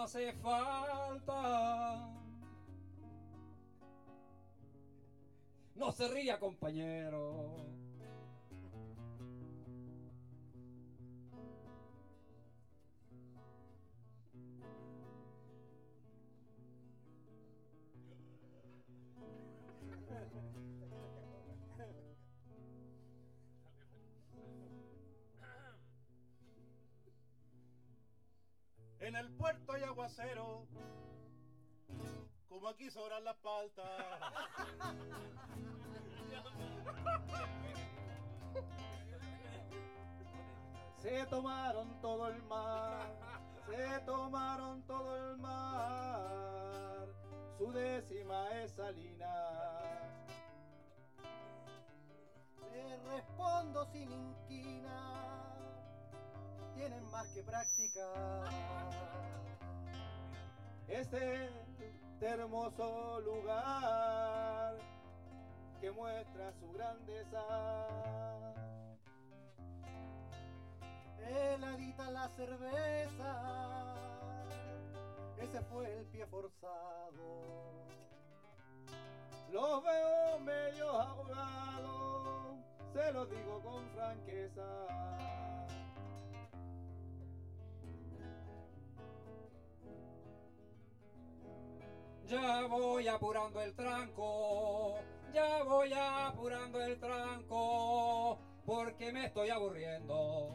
hace falta. No se ría, compañero. En el puerto hay aguacero, como aquí sobran las paltas. Se tomaron todo el mar, se tomaron todo el mar, su décima es Salina. Le respondo sin inquina, tienen más que practicar. Este hermoso lugar que muestra su grandeza. Heladita la cerveza, ese fue el pie forzado. Los veo medio ahogados, se los digo con franqueza. Ya voy apurando el tranco, ya voy apurando el tranco, porque me estoy aburriendo.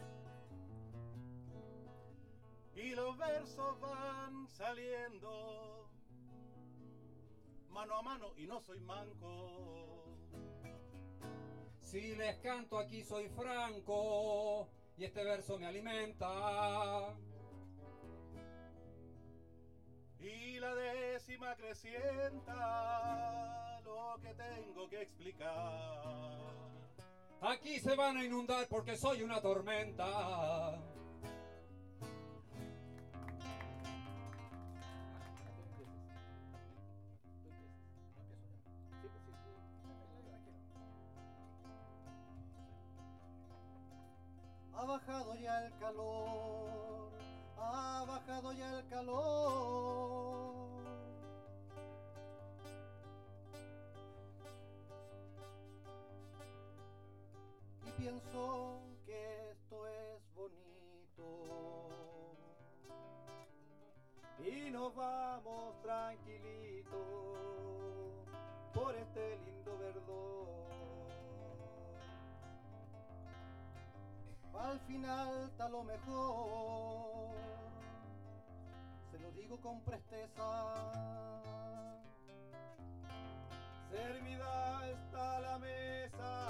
Y los versos van saliendo mano a mano y no soy manco. Si les canto aquí soy franco y este verso me alimenta. Y la décima crecienta lo que tengo que explicar. Aquí se van a inundar porque soy una tormenta. Ha bajado ya el calor, ha bajado ya el calor. Y pienso que esto es bonito. Y nos vamos tranquilitos por este lindo verdor. Al final está lo mejor, se lo digo con presteza. Servida está la mesa,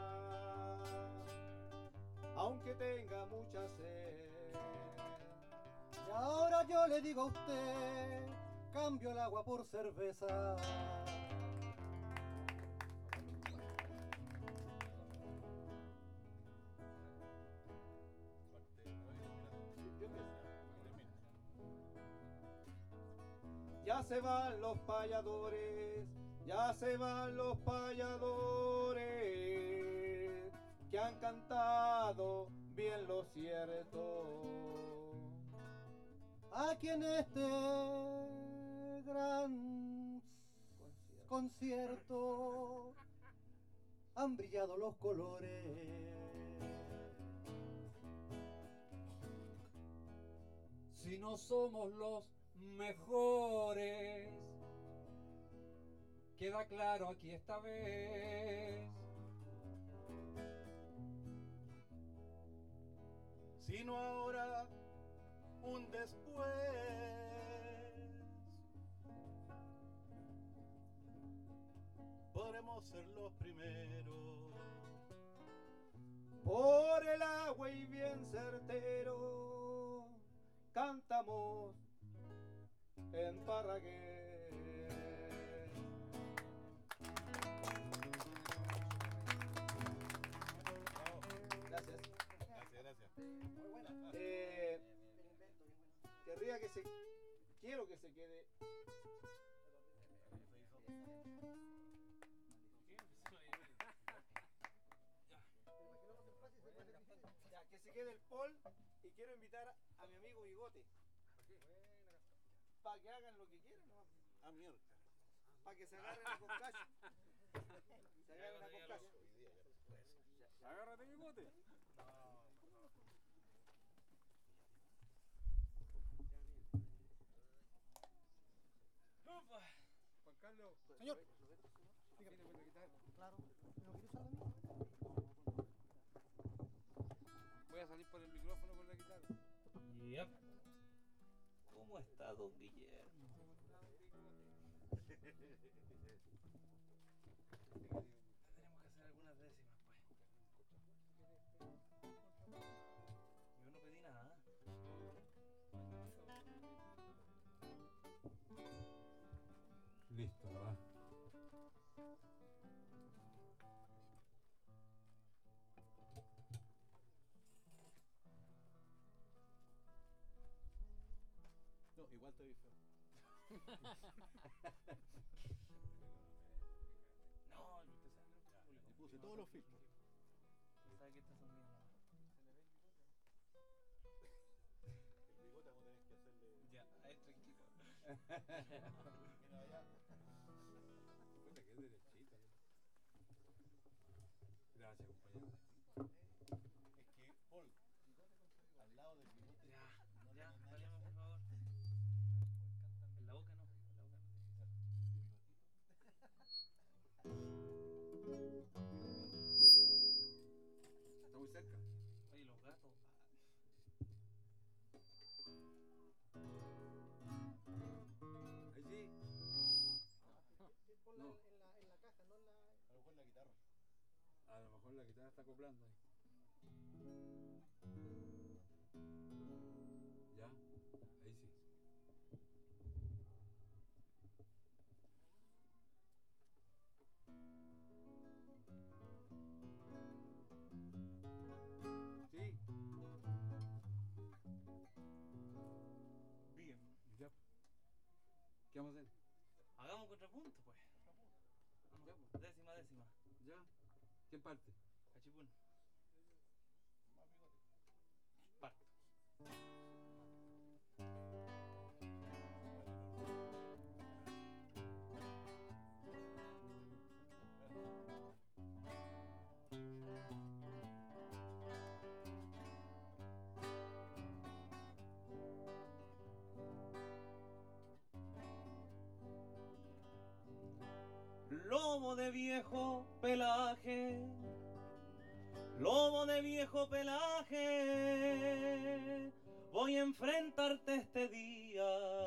aunque tenga mucha sed. Y ahora yo le digo a usted, cambio el agua por cerveza. Ya se van los payadores, ya se van los payadores, que han cantado bien lo cierto. Aquí en este gran concierto han brillado los colores. Si no somos los mejores, queda claro aquí esta vez. Sino ahora un después. Podremos ser los primeros. Por el agua y bien certero, cantamos en Parragués. Gracias. Gracias. Muy buena. Querría que se... Quiero que se quede... Ya, que se quede el Paul y quiero invitar a mi amigo Bigote. para que hagan lo que quieran, ¿no? Ah, mierda. Para que se agarren a Coscacho. Se agarren a Coscacho. Agárrate, bigote. Juan Carlos. Señor. Dígame, ¿me puede quitar? Claro. ¿No quiere usar la mía? Voy a salir por el micrófono con la guitarra. Yep. ¿Cómo está, don Guillermo? Tenemos que hacer algunas décimas, pues. Yo no pedí nada. Listo, ¿verdad? No, igual te vi feo. No, usted sabe que no Le puse todos los filtros. Usted sabe que estas son mías, ¿no? El bigote vamos a tener que hacerle. Ya, ahí tranquilo. Mira allá. Puta que es derechita. Gracias, compañero. Es que, Paul, al lado del bigote. Ya, no ya, tiene nada que vayamos, hacer. por favor. En la boca no, en la boca no. Está muy cerca. Oye, los gatos. Ahí sí. Ponla No. en la caja, no en la... A lo mejor la guitarra. A lo mejor la guitarra está acoplando ahí. Ya, ahí sí. Sí. Bien. Ya. ¿Qué vamos a hacer? Hagamos contrapunto, pues. Vamos, Ya, pues. décima, décima. ¿Ya? ¿Quién parte? Cachipún. Más bigote. Parto. Lobo de viejo pelaje, lobo de viejo pelaje, voy a enfrentarte este día,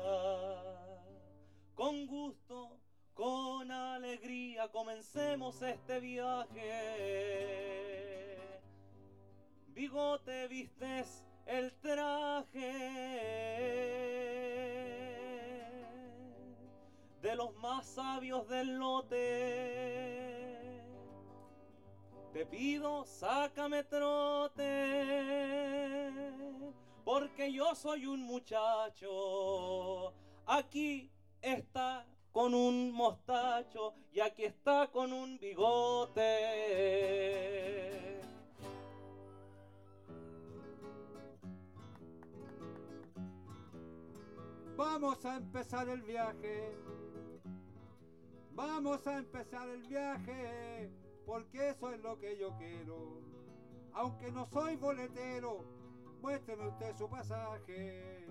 con gusto, con alegría, comencemos este viaje. Bigote, vistes el traje de los más sabios del lote. Te pido, sácame trote, porque yo soy un muchacho. Aquí está con un mostacho y aquí está con un bigote. Vamos a empezar el viaje. Vamos a empezar el viaje, porque eso es lo que yo quiero. Aunque no soy boletero, muéstreme usted su pasaje.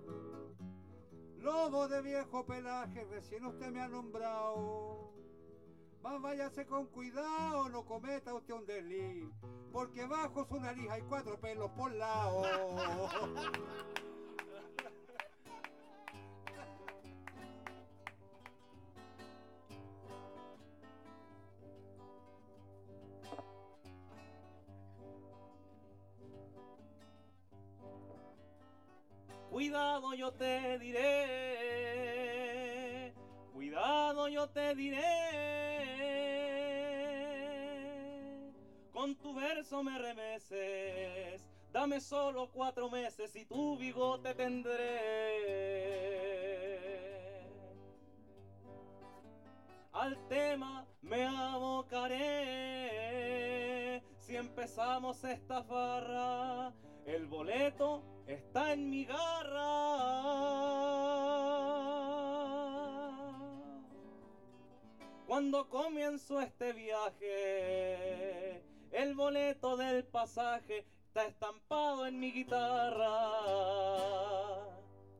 Lobo de viejo pelaje, recién usted me ha nombrado. Más váyase con cuidado, no cometa usted un desliz, porque bajo su nariz hay 4 pelos por lado. Cuidado yo te diré, cuidado yo te diré, con tu verso me remeces, dame solo 4 meses y tu bigote tendré. Al tema me abocaré, si empezamos esta farra, el boleto está en mi garra. cuando comienzo este viaje, el boleto del pasaje está estampado en mi guitarra.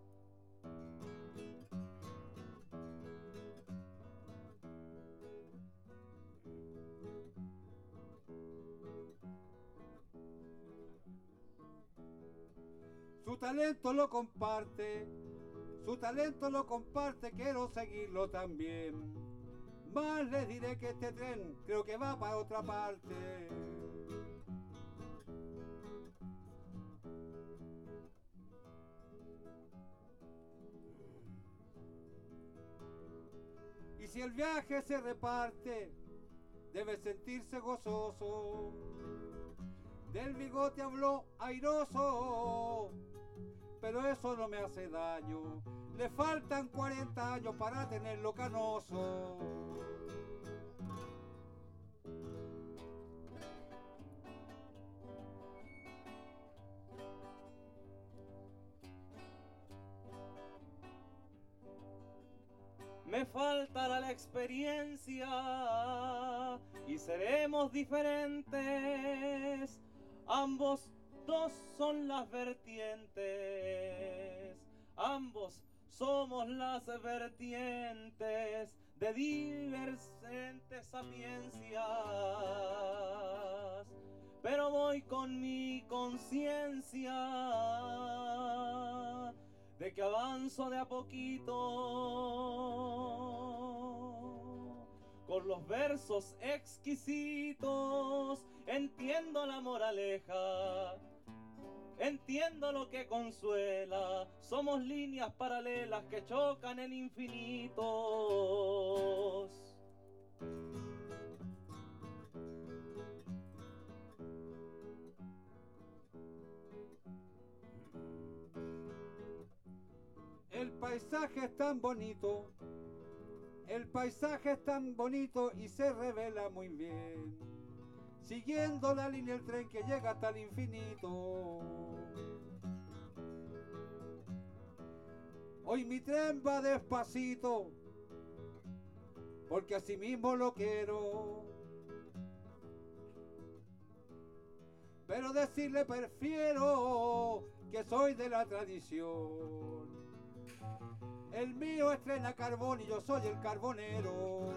Su talento lo comparte, quiero seguirlo también. Más les diré que este tren creo que va para otra parte. Y si el viaje se reparte, debe sentirse gozoso. Del bigote habló airoso, pero eso no me hace daño. Le faltan 40 años para tenerlo canoso. Me faltará la experiencia y seremos diferentes. Ambos dos son las vertientes. Ambos somos las vertientes de divergentes sapiencias. Pero voy con mi conciencia de que avanzo de a poquito con los versos exquisitos. Entiendo la moraleja, entiendo lo que consuela. Somos líneas paralelas que chocan en infinitos. El paisaje es tan bonito, el paisaje es tan bonito y se revela muy bien, siguiendo la línea del tren que llega hasta el infinito. Hoy mi tren va despacito, porque así mismo lo quiero. Pero decirle prefiero que soy de la tradición. El mío estrena carbón y yo soy el carbonero.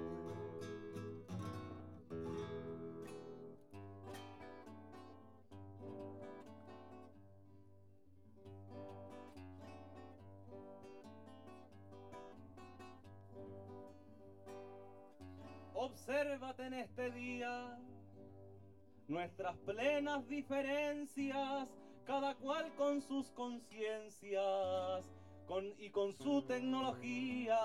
Obsérvate en este día nuestras plenas diferencias, cada cual con sus conciencias y con su tecnología.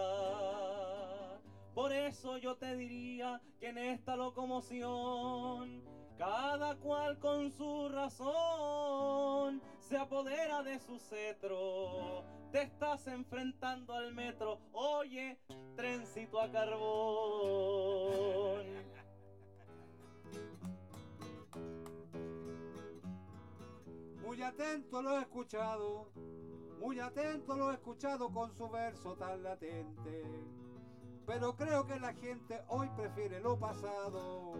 Por eso yo te diría que en esta locomoción cada cual con su razón se apodera de su cetro. Te estás enfrentando al metro, oye, trencito a carbón. Muy atento lo he escuchado, muy atento lo he escuchado con su verso tan latente. Pero creo que la gente hoy prefiere lo pasado.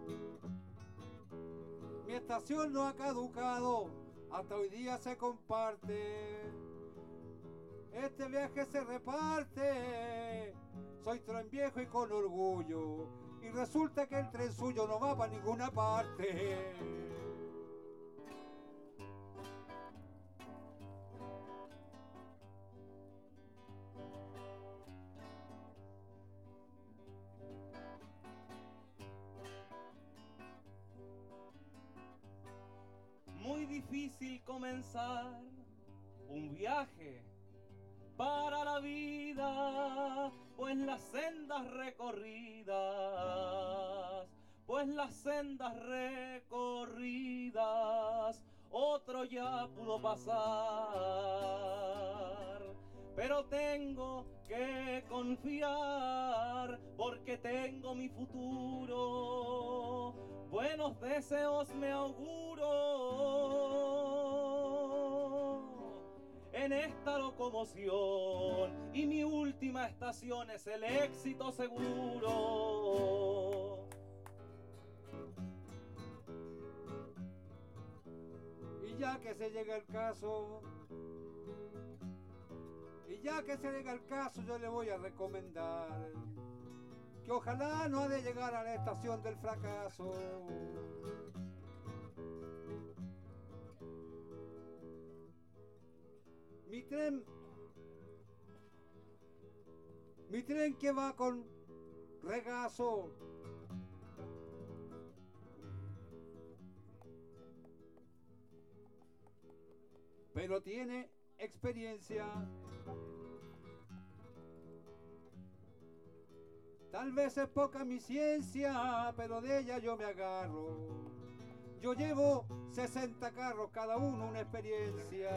Mi estación no ha caducado, hasta hoy día se comparte. Este viaje se reparte. Soy tren viejo y con orgullo, y resulta que el tren suyo no va para ninguna parte. Muy difícil comenzar un viaje para la vida, pues las sendas recorridas, otro ya pudo pasar. Pero tengo que confiar porque tengo mi futuro. Buenos deseos me auguro. en esta locomoción y mi última estación es el éxito seguro. Y ya que se llega el caso, yo le voy a recomendar que ojalá no ha de llegar a la estación del fracaso. Mi tren que va con regazo, pero tiene experiencia. Tal vez es poca mi ciencia, pero de ella yo me agarro. Yo llevo 60 carros, cada uno una experiencia.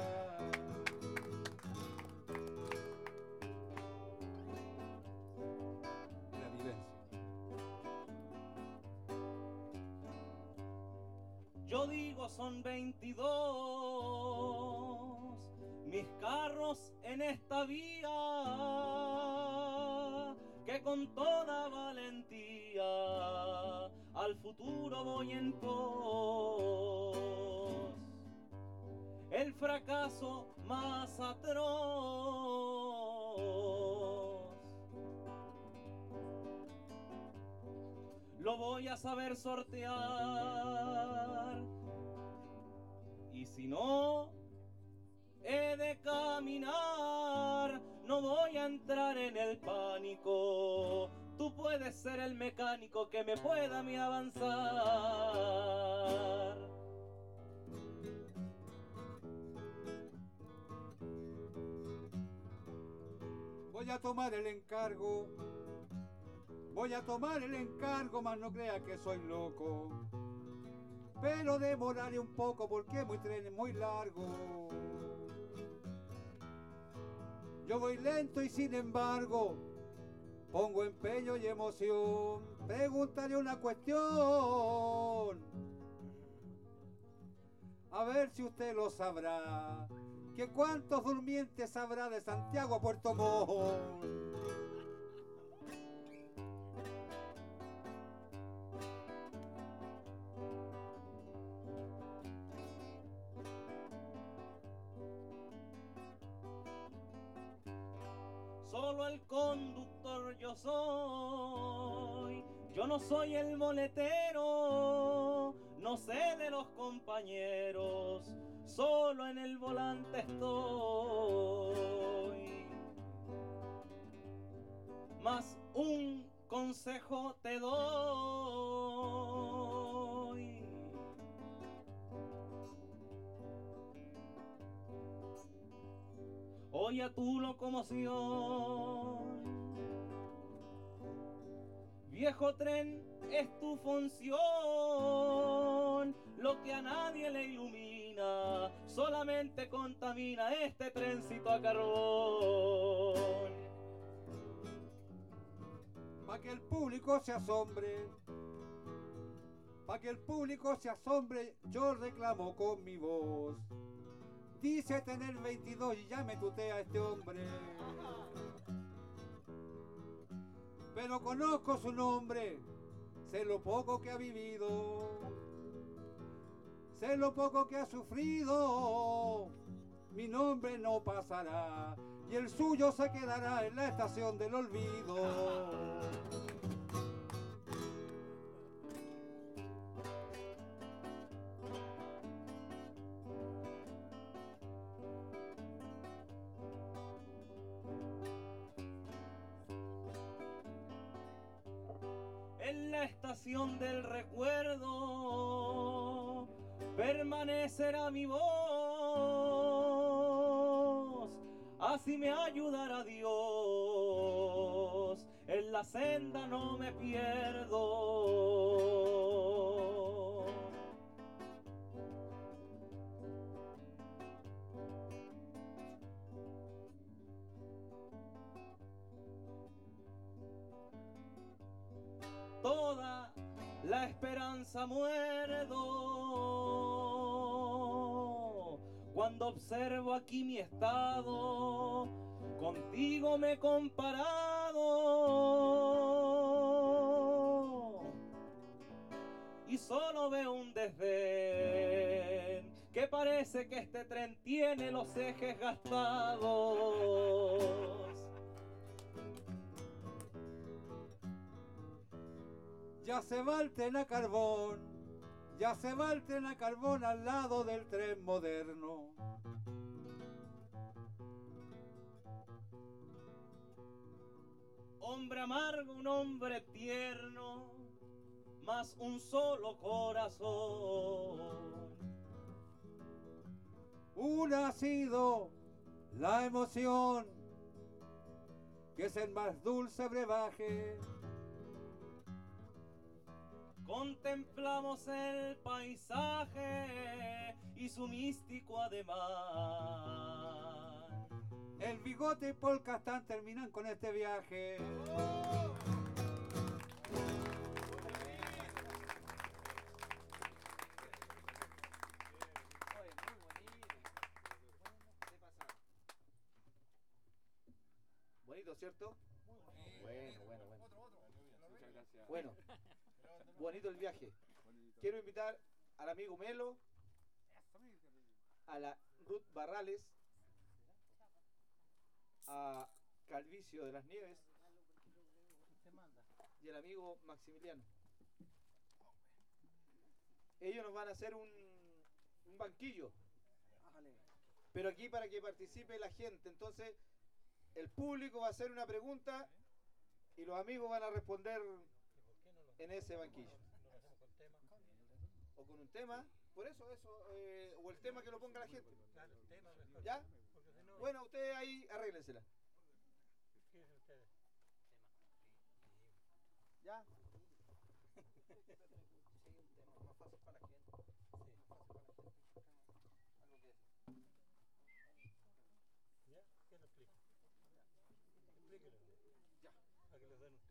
La vivencia. Yo digo son 22 mis carros en esta vía, que con toda valentía al futuro voy en pos. El fracaso más atroz lo voy a saber sortear, y si no he de caminar, no voy a entrar en el pánico. Tú puedes ser el mecánico que me pueda a mí avanzar. Voy a tomar el encargo, mas no crea que soy loco. Pero demoraré un poco porque mi tren es muy largo. Yo voy lento y sin embargo pongo empeño y emoción. Preguntaré una cuestión, a ver si usted lo sabrá. ¿Que cuántos durmientes habrá de Santiago a Puerto Montt? Solo el conductor yo soy, yo no soy el moletero, no sé de los compañeros, solo en el volante estoy. Mas un consejo te doy: oye a tu locomoción, viejo tren, es tu función, lo que a nadie le ilumina, solamente contamina este trencito a carbón. Pa' que el público se asombre, yo reclamo con mi voz. Dice tener 22 y ya me tutea este hombre. Pero conozco su nombre, sé lo poco que ha vivido, sé lo poco que ha sufrido. Mi nombre no pasará y el suyo se quedará en la estación del olvido. En la estación del recuerdo permanecerá mi voz, así me ayudará Dios, en la senda no me pierdo. Toda la esperanza muerdo Cuando observo aquí mi estado, contigo me he comparado y solo veo un desdén, que parece que este tren tiene los ejes gastados. Ya se va el tren a carbón, ya se va el tren a carbón al lado del tren moderno. Hombre amargo, un hombre tierno, más un solo corazón. Una ha sido la emoción, que es el más dulce brebaje. Contemplamos el paisaje y su místico ademán. El Bigote y Paul Castán terminan con este viaje. Bonito, ¿cierto? Bueno. Muchas gracias. Bueno, bonito el viaje. Quiero invitar al amigo Melo, a la Ruth Barrales, a Calvicio de las Nieves y al amigo Maximiliano. Ellos nos van a hacer un banquillo, pero aquí para que participe la gente. Entonces el público va a hacer una pregunta y los amigos van a responder en ese banquillo. O con un tema, por eso, o el tema que lo ponga la gente. ¿Ya? Bueno, ustedes ahí arréglensela. ¿Ya?